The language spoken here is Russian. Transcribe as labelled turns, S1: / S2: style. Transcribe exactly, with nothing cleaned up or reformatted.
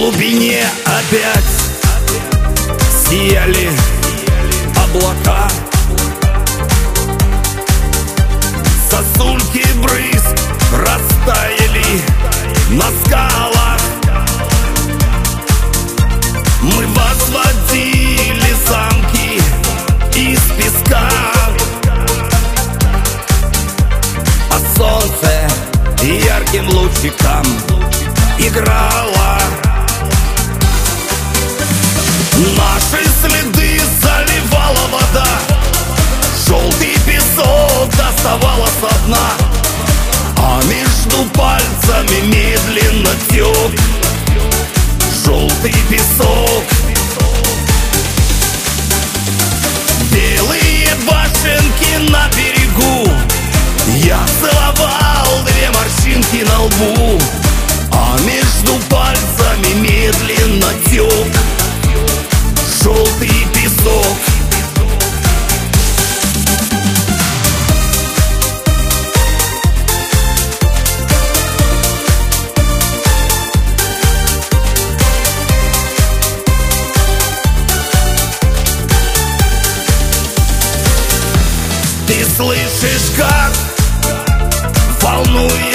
S1: глубине опять сияли облака. Сосульки брызг растаяли на скалах. Мы возводили замки из песка, а солнце ярким лучиком играло. Наши следы заливала вода, желтый песок доставала со дна, а между пальцами медленно тек желтый песок. Белые башенки на берегу, я целовал две морщинки на лбу, а между пальцами медленно тек желтый песок. Ты слышишь, как волнует